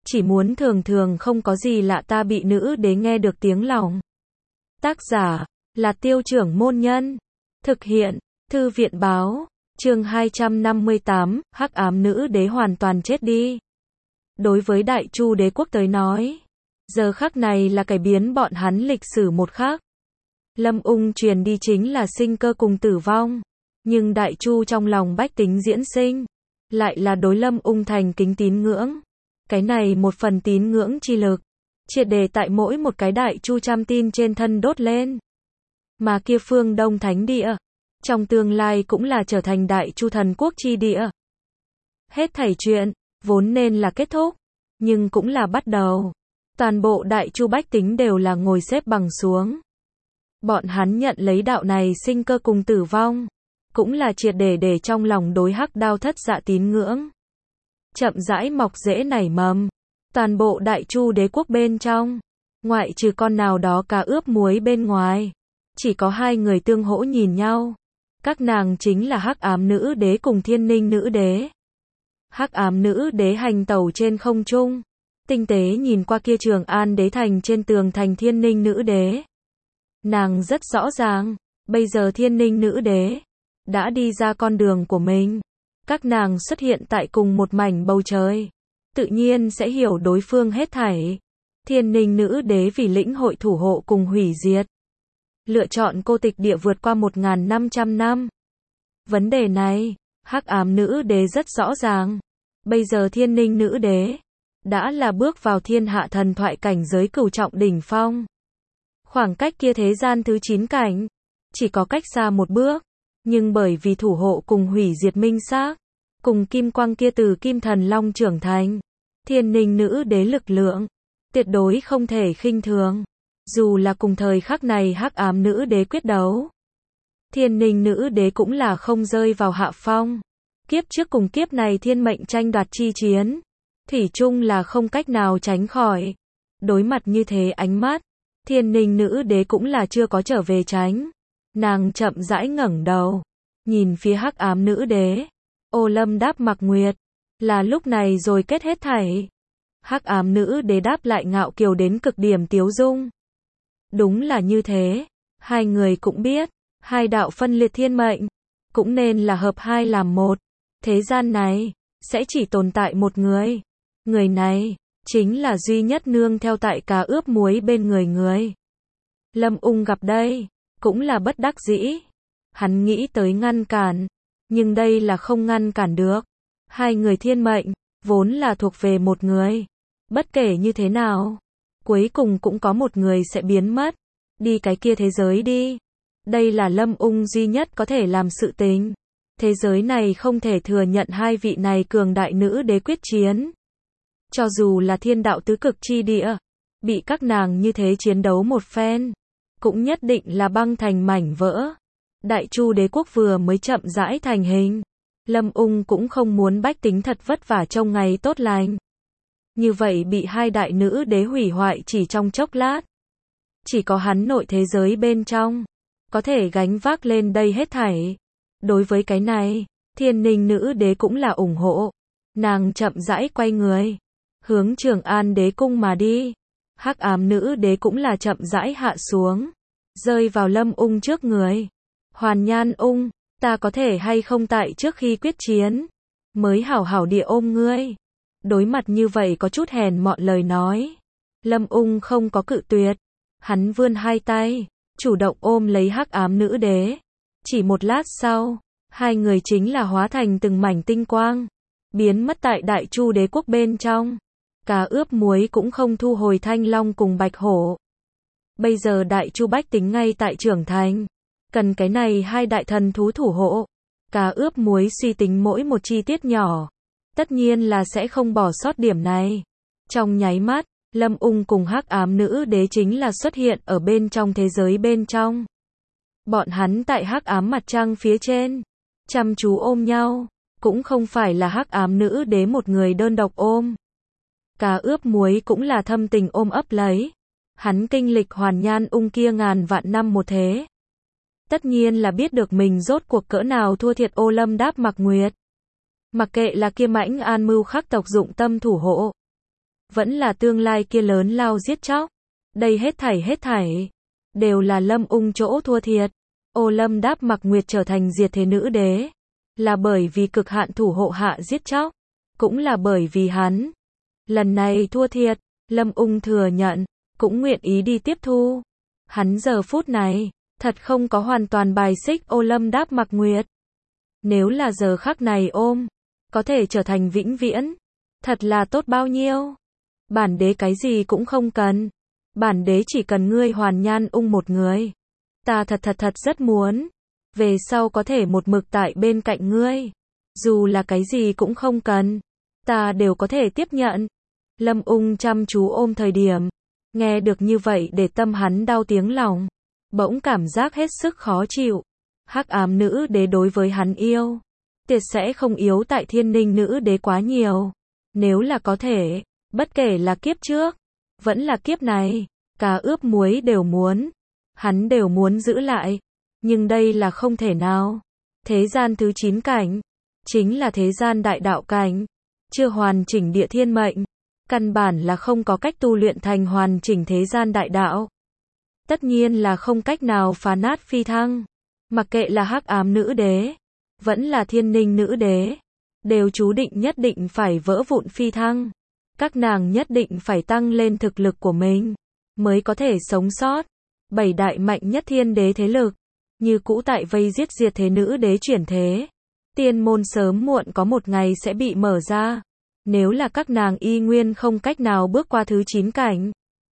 chỉ muốn thường thường không có gì lạ ta bị nữ đế nghe được tiếng lòng. Tác giả là Tiêu Trưởng Môn Nhân. Thực hiện Thư viện Báo. Chương 258, Hắc ám nữ đế hoàn toàn chết đi. Đối với Đại Chu đế quốc tới nói, giờ khắc này là cải biến bọn hắn lịch sử một khắc. Lâm Ung truyền đi chính là sinh cơ cùng tử vong, nhưng Đại Chu trong lòng bách tính diễn sinh, lại là đối Lâm Ung thành kính tín ngưỡng. Cái này một phần tín ngưỡng chi lực, triệt để tại mỗi một cái Đại Chu trăm tin trên thân đốt lên. Mà kia phương Đông Thánh Địa, trong tương lai cũng là trở thành Đại Chu thần quốc chi địa. Hết thảy chuyện, vốn nên là kết thúc, nhưng cũng là bắt đầu. Toàn bộ Đại Chu bách tính đều là ngồi xếp bằng xuống. Bọn hắn nhận lấy đạo này sinh cơ cùng tử vong, cũng là triệt để trong lòng đối Hắc Đao thất dạ tín ngưỡng. Chậm rãi mọc rễ nảy mầm. Toàn bộ Đại Chu đế quốc bên trong, ngoại trừ con nào đó cá ướp muối bên ngoài, chỉ có hai người tương hỗ nhìn nhau. Các nàng chính là Hắc ám nữ đế cùng Thiên Ninh nữ đế. Hắc ám nữ đế hành tẩu trên không trung, tinh tế nhìn qua kia Trường An đế thành trên tường thành Thiên Ninh nữ đế. Nàng rất rõ ràng, bây giờ Thiên Ninh nữ đế đã đi ra con đường của mình. Các nàng xuất hiện tại cùng một mảnh bầu trời, tự nhiên sẽ hiểu đối phương hết thảy. Thiên Ninh nữ đế vì lĩnh hội thủ hộ cùng hủy diệt, lựa chọn cô tịch địa vượt qua 1.500 năm. Vấn đề này, Hắc ám nữ đế rất rõ ràng. Bây giờ Thiên Ninh nữ đế đã là bước vào thiên hạ thần thoại cảnh giới cửu trọng đỉnh phong. Khoảng cách kia thế gian thứ 9 cảnh, chỉ có cách xa một bước. Nhưng bởi vì thủ hộ cùng hủy diệt minh xác, cùng kim quang kia từ kim thần long trưởng thành, Thiên Ninh nữ đế lực lượng tuyệt đối không thể khinh thường. Dù là cùng thời khắc này Hắc ám nữ đế quyết đấu, Thiên Ninh nữ đế cũng là không rơi vào hạ phong. Kiếp trước cùng kiếp này thiên mệnh tranh đoạt chi chiến, thủy chung là không cách nào tránh khỏi. Đối mặt như thế ánh mắt, Thiên Ninh nữ đế cũng là chưa có trở về tránh. Nàng chậm rãi ngẩng đầu, nhìn phía Hắc ám nữ đế. Ô Lâm đáp Mặc Nguyệt, là lúc này rồi kết hết thảy. Hắc ám nữ đế đáp lại ngạo kiều đến cực điểm tiếu dung. Đúng là như thế, hai người cũng biết, hai đạo phân liệt thiên mệnh, cũng nên là hợp hai làm một. Thế gian này, sẽ chỉ tồn tại một người. Người này, chính là duy nhất nương theo tại cá ướp muối bên người. Lâm Ung gặp đây, cũng là bất đắc dĩ. Hắn nghĩ tới ngăn cản, nhưng đây là không ngăn cản được. Hai người thiên mệnh, vốn là thuộc về một người. Bất kể như thế nào, cuối cùng cũng có một người sẽ biến mất. Đi cái kia thế giới đi. Đây là Lâm Ung duy nhất có thể làm sự tình. Thế giới này không thể thừa nhận hai vị này cường đại nữ đế quyết chiến. Cho dù là thiên đạo tứ cực chi địa, bị các nàng như thế chiến đấu một phen, cũng nhất định là băng thành mảnh vỡ. Đại Chu đế quốc vừa mới chậm rãi thành hình. Lâm Ung cũng không muốn bách tính thật vất vả trông ngày tốt lành. Như vậy bị hai đại nữ đế hủy hoại chỉ trong chốc lát. Chỉ có hắn nội thế giới bên trong, có thể gánh vác lên đây hết thảy. Đối với cái này, Thiên Ninh nữ đế cũng là ủng hộ. Nàng chậm rãi quay người, hướng Trường An đế cung mà đi. Hắc ám nữ đế cũng là chậm rãi hạ xuống, rơi vào Lâm Ung trước người. Hoàn Nhan Ung, ta có thể hay không tại trước khi quyết chiến, mới hảo hảo địa ôm ngươi. Đối mặt như vậy có chút hèn mọn lời nói, Lâm Ung không có cự tuyệt. Hắn vươn hai tay, chủ động ôm lấy Hắc ám nữ đế. Chỉ một lát sau, hai người chính là hóa thành từng mảnh tinh quang, biến mất tại Đại Chu đế quốc bên trong. Cá ướp muối cũng không thu hồi Thanh Long cùng Bạch Hổ. Bây giờ Đại Chu bách tính ngay tại trưởng thành, cần cái này hai đại thần thú thủ hộ. Cá ướp muối suy tính mỗi một chi tiết nhỏ, tất nhiên là sẽ không bỏ sót điểm này. Trong nháy mắt, Lâm Ung cùng Hắc ám nữ đế chính là xuất hiện ở bên trong thế giới bên trong. Bọn hắn tại Hắc ám mặt trăng phía trên, chăm chú ôm nhau, cũng không phải là Hắc ám nữ đế một người đơn độc ôm. Cá ướp muối cũng là thâm tình ôm ấp lấy. Hắn kinh lịch Hoàn Nhan Ung kia ngàn vạn năm một thế, tất nhiên là biết được mình rốt cuộc cỡ nào thua thiệt Ô Lâm đáp Mặc Nguyệt. Mặc kệ là kia Mãnh An mưu khắc tộc dụng tâm thủ hộ, vẫn là tương lai kia lớn lao giết chóc. Đây hết thảy, đều là Lâm Ung chỗ thua thiệt. Ô Lâm Đáp Mặc Nguyệt trở thành diệt thế nữ đế, là bởi vì cực hạn thủ hộ hạ giết chóc, cũng là bởi vì hắn. Lần này thua thiệt, Lâm Ung thừa nhận, cũng nguyện ý đi tiếp thu. Hắn giờ phút này, thật không có hoàn toàn bài xích Ô Lâm Đáp Mặc Nguyệt. Nếu là giờ khắc này ôm, có thể trở thành vĩnh viễn, thật là tốt bao nhiêu. Bản đế cái gì cũng không cần. Bản đế chỉ cần ngươi Hoàn Nhan Ung một người. Ta thật rất muốn. Về sau có thể một mực tại bên cạnh ngươi. Dù là cái gì cũng không cần. Ta đều có thể tiếp nhận. Lâm Ung chăm chú ôm thời điểm. Nghe được như vậy để tâm hắn đau tiếng lòng. Bỗng cảm giác hết sức khó chịu. Hắc ám nữ đế đối với hắn yêu. Tiệt sẽ không yếu tại Thiên Ninh nữ đế quá nhiều. Nếu là có thể, bất kể là kiếp trước, vẫn là kiếp này, cá ướp muối đều muốn. Hắn đều muốn giữ lại. Nhưng đây là không thể nào. Thế gian thứ 9 cảnh, chính là thế gian đại đạo cảnh. Chưa hoàn chỉnh địa thiên mệnh. Căn bản là không có cách tu luyện thành hoàn chỉnh thế gian đại đạo. Tất nhiên là không cách nào phá nát phi thăng. Mặc kệ là hắc ám nữ đế, vẫn là Thiên Ninh nữ đế, đều chú định nhất định phải vỡ vụn phi thăng. Các nàng nhất định phải tăng lên thực lực của mình, mới có thể sống sót. 7 đại mạnh nhất thiên đế thế lực, như cũ tại vây giết diệt thế nữ đế chuyển thế. Tiên môn sớm muộn có một ngày sẽ bị mở ra. Nếu là các nàng y nguyên không cách nào bước qua thứ 9 cảnh,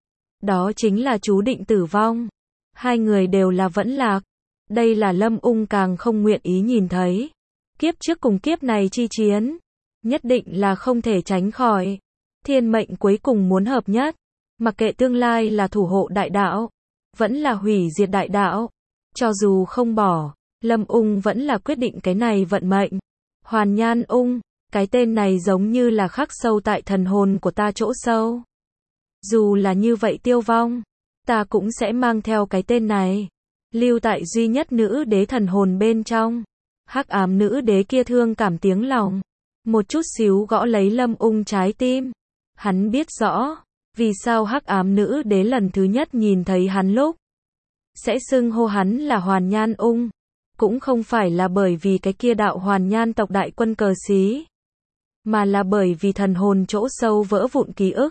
đó chính là chú định tử vong. Hai người đều là vẫn lạc. Đây là Lâm Ung càng không nguyện ý nhìn thấy. Kiếp trước cùng kiếp này chi chiến, nhất định là không thể tránh khỏi. Thiên mệnh cuối cùng muốn hợp nhất. Mặc kệ tương lai là thủ hộ đại đạo, vẫn là hủy diệt đại đạo. Cho dù không bỏ, Lâm Ung vẫn là quyết định cái này vận mệnh. Hoàn Nhan Ung, cái tên này giống như là khắc sâu tại thần hồn của ta chỗ sâu. Dù là như vậy tiêu vong, ta cũng sẽ mang theo cái tên này, lưu tại duy nhất nữ đế thần hồn bên trong. Hắc ám nữ đế kia thương cảm tiếng lòng, một chút xíu gõ lấy Lâm Ung trái tim. Hắn biết rõ, vì sao hắc ám nữ đế lần thứ nhất nhìn thấy hắn lúc, sẽ xưng hô hắn là Hoàn Nhan Ung. Cũng không phải là bởi vì cái kia đạo Hoàn Nhan tộc đại quân cờ xí, mà là bởi vì thần hồn chỗ sâu vỡ vụn ký ức.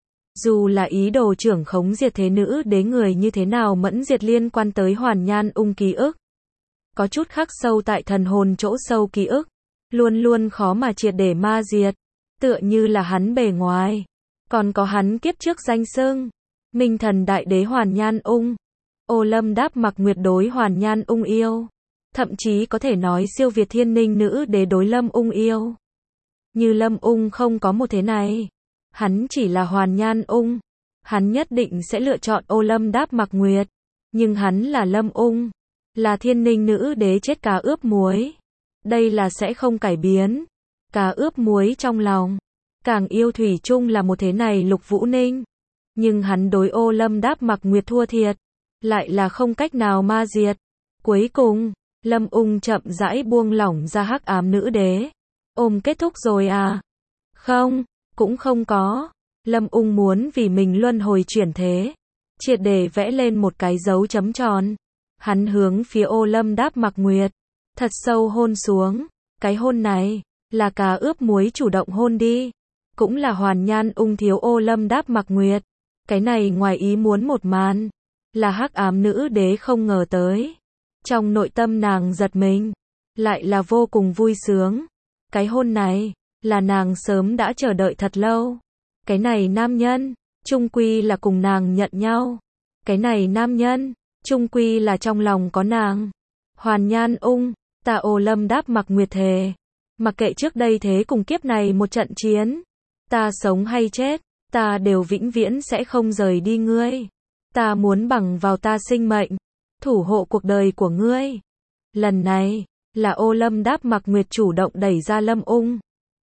Dù là ý đồ trưởng khống diệt thế nữ đế người như thế nào mẫn diệt liên quan tới Hoàn Nhan Ung ký ức, có chút khắc sâu tại thần hồn chỗ sâu ký ức, luôn luôn khó mà triệt để ma diệt. Tựa như là hắn bề ngoài, còn có hắn kiếp trước danh xưng, Minh Thần Đại Đế Hoàn Nhan Ung. Ô Lâm Đáp Mặc Nguyệt đối Hoàn Nhan Ung yêu, thậm chí có thể nói siêu việt Thiên Ninh nữ đế đối Lâm Ung yêu. Như Lâm Ung không có một thế này, hắn chỉ là Hoàn Nhan Ung, hắn nhất định sẽ lựa chọn Ô Lâm Đáp Mặc Nguyệt. Nhưng hắn là Lâm Ung, là Thiên Ninh nữ đế chết cá ướp muối. Đây là sẽ không cải biến. Cá ướp muối trong lòng, càng yêu thủy chung là một thế này Lục Vũ Ninh. Nhưng hắn đối Ô Lâm Đáp Mặc Nguyệt thua thiệt, lại là không cách nào ma diệt. Cuối cùng, Lâm Ung chậm rãi buông lỏng ra hắc ám nữ đế. Ôm kết thúc rồi à? Không, cũng không có. Lâm Ung muốn vì mình luân hồi chuyển thế, triệt để vẽ lên một cái dấu chấm tròn. Hắn hướng phía Ô Lâm Đáp Mặc Nguyệt, thật sâu hôn xuống. Cái hôn này, là cá ướp muối chủ động hôn đi. Cũng là Hoàn Nhan Ung thiếu Ô Lâm Đáp Mặc Nguyệt. Cái này ngoài ý muốn một màn, là hắc ám nữ đế không ngờ tới. Trong nội tâm nàng giật mình, lại là vô cùng vui sướng. Cái hôn này, là nàng sớm đã chờ đợi thật lâu. Cái này nam nhân, chung quy là cùng nàng nhận nhau. Cái này nam nhân, chung quy là trong lòng có nàng. Hoàn Nhan Ung, ta Ô Lâm Đáp Mặc Nguyệt thề, mặc kệ trước đây thế cùng kiếp này một trận chiến, ta sống hay chết, ta đều vĩnh viễn sẽ không rời đi ngươi. Ta muốn bằng vào ta sinh mệnh, thủ hộ cuộc đời của ngươi. Lần này, là Ô Lâm Đáp Mặc Nguyệt chủ động đẩy ra Lâm Ung.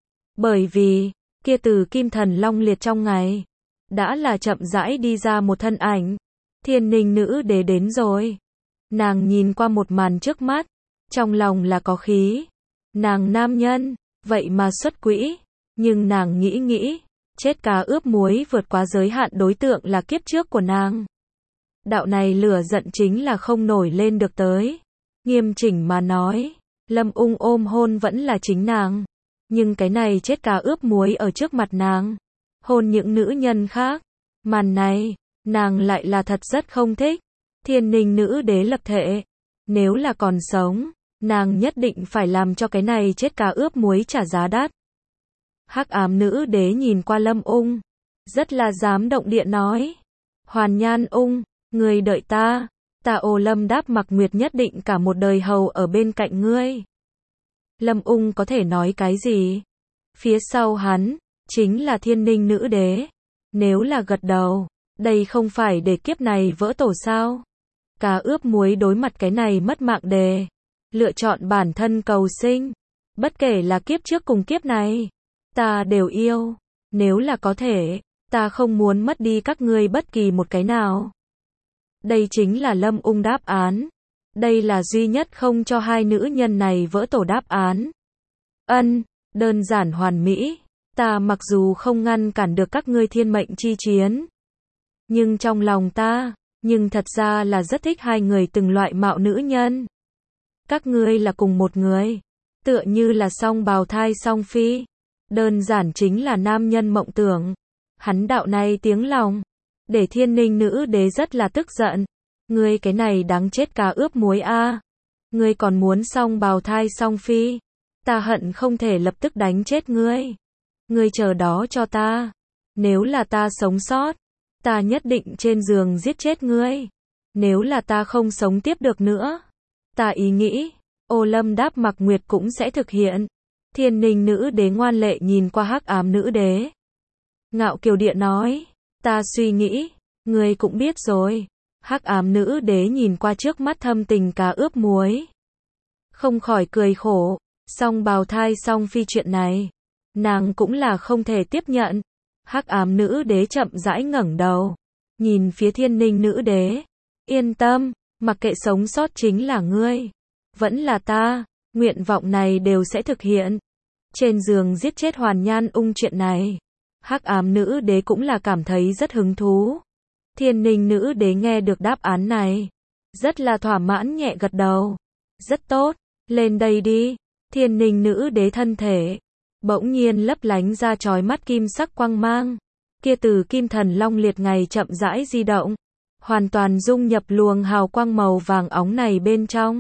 Bởi vì, kia từ Kim Thần Long Liệt trong ngày, đã là chậm rãi đi ra một thân ảnh. Thiên Ninh nữ đế đến rồi. Nàng nhìn qua một màn trước mắt, trong lòng là có khí. Nàng nam nhân, vậy mà xuất quỹ. Nhưng nàng nghĩ, Chết cá ướp muối vượt quá giới hạn đối tượng là kiếp trước của nàng. Đạo này lửa giận chính là không nổi lên được tới. Nghiêm chỉnh mà nói, Lâm Ung ôm hôn vẫn là chính nàng. Nhưng cái này chết cá ướp muối ở trước mặt nàng. Hôn những nữ nhân khác. Màn này, nàng lại là thật rất không thích. Thiên Ninh nữ đế lập thệ. Nếu là còn sống, nàng nhất định phải làm cho cái này chết cá ướp muối trả giá đắt. Hắc ám nữ đế nhìn qua Lâm Ung. Rất là dám động địa nói. Hoàn Nhan Ung, người đợi ta. Ta Ô Lâm Đáp Mặc Nguyệt nhất định cả một đời hầu ở bên cạnh ngươi. Lâm Ung có thể nói cái gì? Phía sau hắn, chính là Thiên Ninh nữ đế. Nếu là gật đầu, đây không phải để kiếp này vỡ tổ sao? Cá ướp muối đối mặt cái này mất mạng đề. Lựa chọn bản thân cầu sinh. Bất kể là kiếp trước cùng kiếp này, ta đều yêu. Nếu là có thể, ta không muốn mất đi các ngươi bất kỳ một cái nào. Đây chính là Lâm Ung đáp án. Đây là duy nhất không cho hai nữ nhân này vỡ tổ đáp án. Đơn giản hoàn mỹ. Ta mặc dù không ngăn cản được các ngươi thiên mệnh chi chiến, nhưng trong lòng ta, nhưng thật ra là rất thích hai người từng loại mạo nữ nhân. Các ngươi là cùng một người, tựa như là song bào thai song phi. Đơn giản chính là nam nhân mộng tưởng. Hắn đạo này tiếng lòng, để Thiên Ninh nữ đế rất là tức giận. Ngươi cái này đáng chết cá ướp muối a. Ngươi còn muốn song bào thai song phi. Ta hận không thể lập tức đánh chết ngươi. Ngươi chờ đó cho ta. Nếu là ta sống sót, ta nhất định trên giường giết chết ngươi. Nếu là ta không sống tiếp được nữa, ta ý nghĩ, Ô Lâm Đáp Mặc Nguyệt cũng sẽ thực hiện. Thiên Ninh nữ đế ngoan lệ nhìn qua hắc ám nữ đế. Ngạo kiều địa nói, ta suy nghĩ, ngươi cũng biết rồi. Hắc ám nữ đế nhìn qua trước mắt thâm tình cá ướp muối. Không khỏi cười khổ, song bào thai song phi chuyện này, nàng cũng là không thể tiếp nhận. Hắc ám nữ đế chậm rãi ngẩng đầu, nhìn phía Thiên Ninh nữ đế. Yên tâm, mặc kệ sống sót chính là ngươi, vẫn là ta, nguyện vọng này đều sẽ thực hiện. Trên giường giết chết Hoàn Nhan Ung chuyện này, hắc ám nữ đế cũng là cảm thấy rất hứng thú. Thiên Ninh nữ đế nghe được đáp án này, rất là thỏa mãn nhẹ gật đầu. Rất tốt, lên đây đi. Thiên Ninh nữ đế thân thể bỗng nhiên lấp lánh ra chói mắt kim sắc quang mang. Kia từ kim thần long liệt ngày chậm rãi di động, hoàn toàn dung nhập luồng hào quang màu vàng óng này bên trong.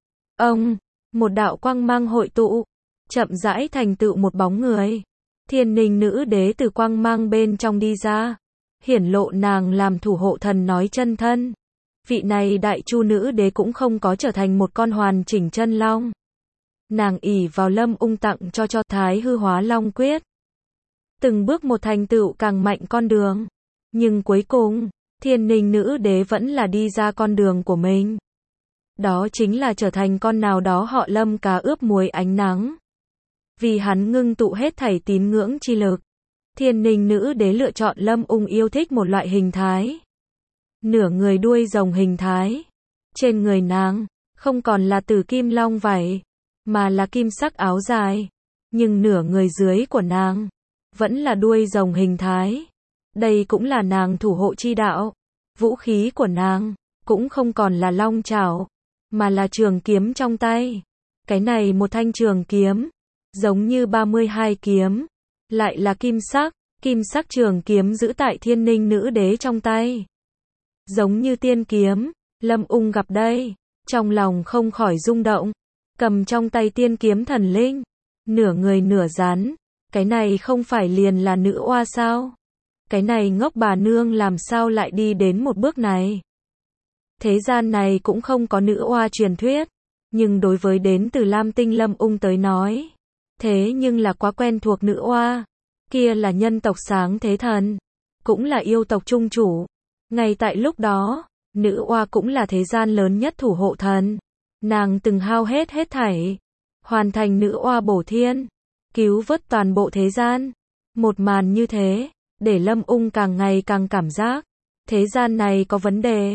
Một đạo quang mang hội tụ, chậm rãi thành tựu một bóng người. Thiên Ninh nữ đế từ quang mang bên trong đi ra, hiển lộ nàng làm thủ hộ thần nói chân thân. Vị này đại chu nữ đế cũng không có trở thành một con hoàn chỉnh chân long. Nàng ỷ vào Lâm Ung tặng cho Thái Hư Hóa Long Quyết, từng bước một thành tựu càng mạnh con đường. Nhưng cuối cùng, Thiên Ninh nữ đế vẫn là đi ra con đường của mình. Đó chính là trở thành con nào đó họ Lâm cá ướp muối ánh nắng. Vì hắn ngưng tụ hết thảy tín ngưỡng chi lực, Thiên Ninh nữ đế lựa chọn Lâm Ung yêu thích một loại hình thái. Nửa người đuôi rồng hình thái. Trên người nàng, không còn là tử kim long vảy, mà là kim sắc áo dài. Nhưng nửa người dưới của nàng, vẫn là đuôi rồng hình thái. Đây cũng là nàng thủ hộ chi đạo. Vũ khí của nàng, cũng không còn là long chảo, mà là trường kiếm trong tay. Cái này một thanh trường kiếm, giống như 32 kiếm, lại là kim sắc trường kiếm giữ tại Thiên Ninh nữ đế trong tay. Giống như tiên kiếm, Lâm Ung gặp đây, trong lòng không khỏi rung động, cầm trong tay tiên kiếm thần linh, nửa người nửa rắn, cái này không phải liền là nữ oa sao? Cái này ngốc bà nương làm sao lại đi đến một bước này? Thế gian này cũng không có nữ oa truyền thuyết, nhưng đối với đến từ Lam Tinh Lâm Ung tới nói, thế nhưng là quá quen thuộc nữ oa. Kia là nhân tộc sáng thế thần, cũng là yêu tộc trung chủ. Ngay tại lúc đó, nữ oa cũng là thế gian lớn nhất thủ hộ thần. Nàng từng hao hết thảy, hoàn thành nữ oa bổ thiên, cứu vớt toàn bộ thế gian. Một màn như thế, để Lâm Ung càng ngày càng cảm giác, thế gian này có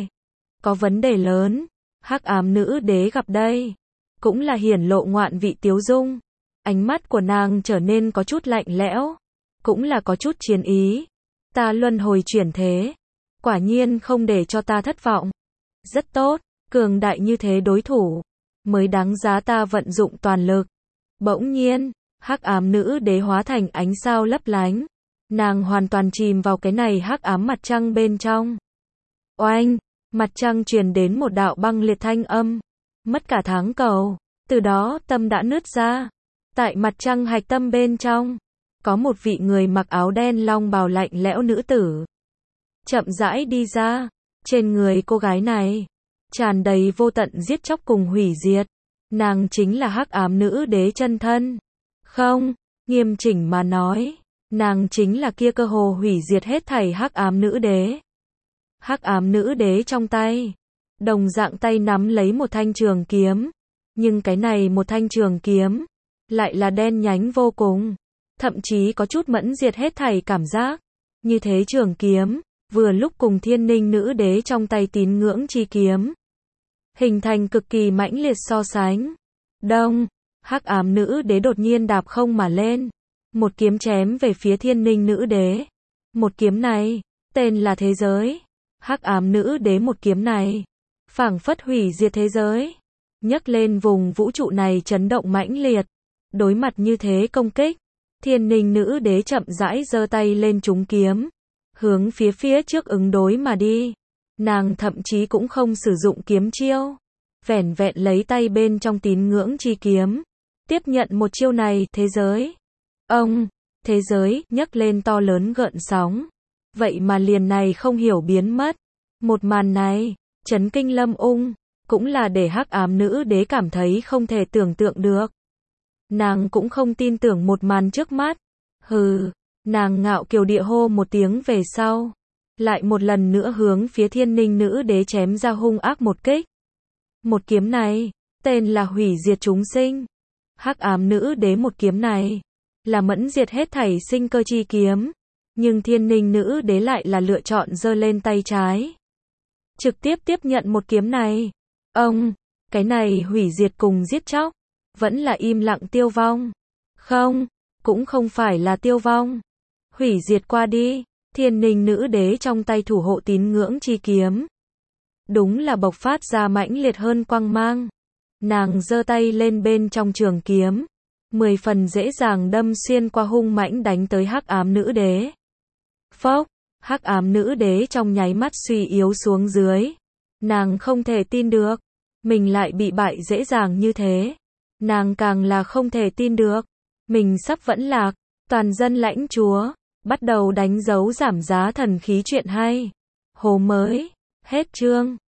vấn đề lớn. Hắc ám nữ đế gặp đây, cũng là hiển lộ ngoạn vị tiếu dung. Ánh mắt của nàng trở nên có chút lạnh lẽo, cũng là có chút chiến ý. Ta luân hồi chuyển thế, quả nhiên không để cho ta thất vọng. Rất tốt, cường đại như thế đối thủ, mới đáng giá ta vận dụng toàn lực. Bỗng nhiên, hắc ám nữ đế hóa thành ánh sao lấp lánh. Nàng hoàn toàn chìm vào cái này hắc ám mặt trăng bên trong. Oanh, mặt trăng truyền đến một đạo băng liệt thanh âm. Mất cả tháng cầu, từ đó tâm đã nứt ra. Tại mặt trăng hạch tâm bên trong, có một vị người mặc áo đen long bào lạnh lẽo nữ tử. Chậm rãi đi ra, trên người cô gái này, tràn đầy vô tận giết chóc cùng hủy diệt. Nàng chính là hắc ám nữ đế chân thân. Không, nghiêm chỉnh mà nói, nàng chính là kia cơ hồ hủy diệt hết thảy hắc ám nữ đế. Hắc ám nữ đế trong tay, đồng dạng tay nắm lấy một thanh trường kiếm, nhưng cái này một thanh trường kiếm lại là đen nhánh vô cùng, thậm chí có chút mẫn diệt hết thảy cảm giác. Như thế trường kiếm, vừa lúc cùng Thiên Ninh nữ đế trong tay tín ngưỡng chi kiếm, hình thành cực kỳ mãnh liệt so sánh. Đông, hắc ám nữ đế đột nhiên đạp không mà lên, một kiếm chém về phía Thiên Ninh nữ đế. Một kiếm này, tên là thế giới. Hắc ám nữ đế một kiếm này, phảng phất hủy diệt thế giới, nhấc lên vùng vũ trụ này chấn động mãnh liệt. Đối mặt như thế công kích, Thiên Ninh nữ đế chậm rãi giơ tay lên trúng kiếm, hướng phía trước ứng đối mà đi. Nàng thậm chí cũng không sử dụng kiếm chiêu, vẻn vẹn lấy tay bên trong tín ngưỡng chi kiếm, tiếp nhận một chiêu này. Thế giới, thế giới nhấc lên to lớn gợn sóng, vậy mà liền này không hiểu biến mất. Một màn này, chấn kinh Lâm Ung, cũng là để hắc ám nữ đế cảm thấy không thể tưởng tượng được. Nàng cũng không tin tưởng một màn trước mắt. Hừ, nàng ngạo kiều địa hô một tiếng về sau, lại một lần nữa hướng phía Thiên Ninh nữ đế chém ra hung ác một kích. Một kiếm này, tên là hủy diệt chúng sinh. Hắc ám nữ đế một kiếm này, là mẫn diệt hết thảy sinh cơ chi kiếm. Nhưng Thiên Ninh nữ đế lại là lựa chọn giơ lên tay trái, trực tiếp tiếp nhận một kiếm này. Cái này hủy diệt cùng giết chóc, vẫn là im lặng tiêu vong. Không, cũng không phải là tiêu vong. Hủy diệt qua đi, Thiên Ninh nữ đế trong tay thủ hộ tín ngưỡng chi kiếm, đúng là bộc phát ra mãnh liệt hơn quang mang. Nàng giơ tay lên bên trong trường kiếm, 10 phần dễ dàng đâm xuyên qua hung mãnh đánh tới hắc ám nữ đế. Phốc, hắc ám nữ đế trong nháy mắt suy yếu xuống dưới. Nàng không thể tin được, mình lại bị bại dễ dàng như thế. Nàng càng là không thể tin được, mình sắp vẫn lạc. Toàn dân lãnh chúa, bắt đầu đánh dấu giảm giá thần khí chuyện hay. Hồ mới, hết chương.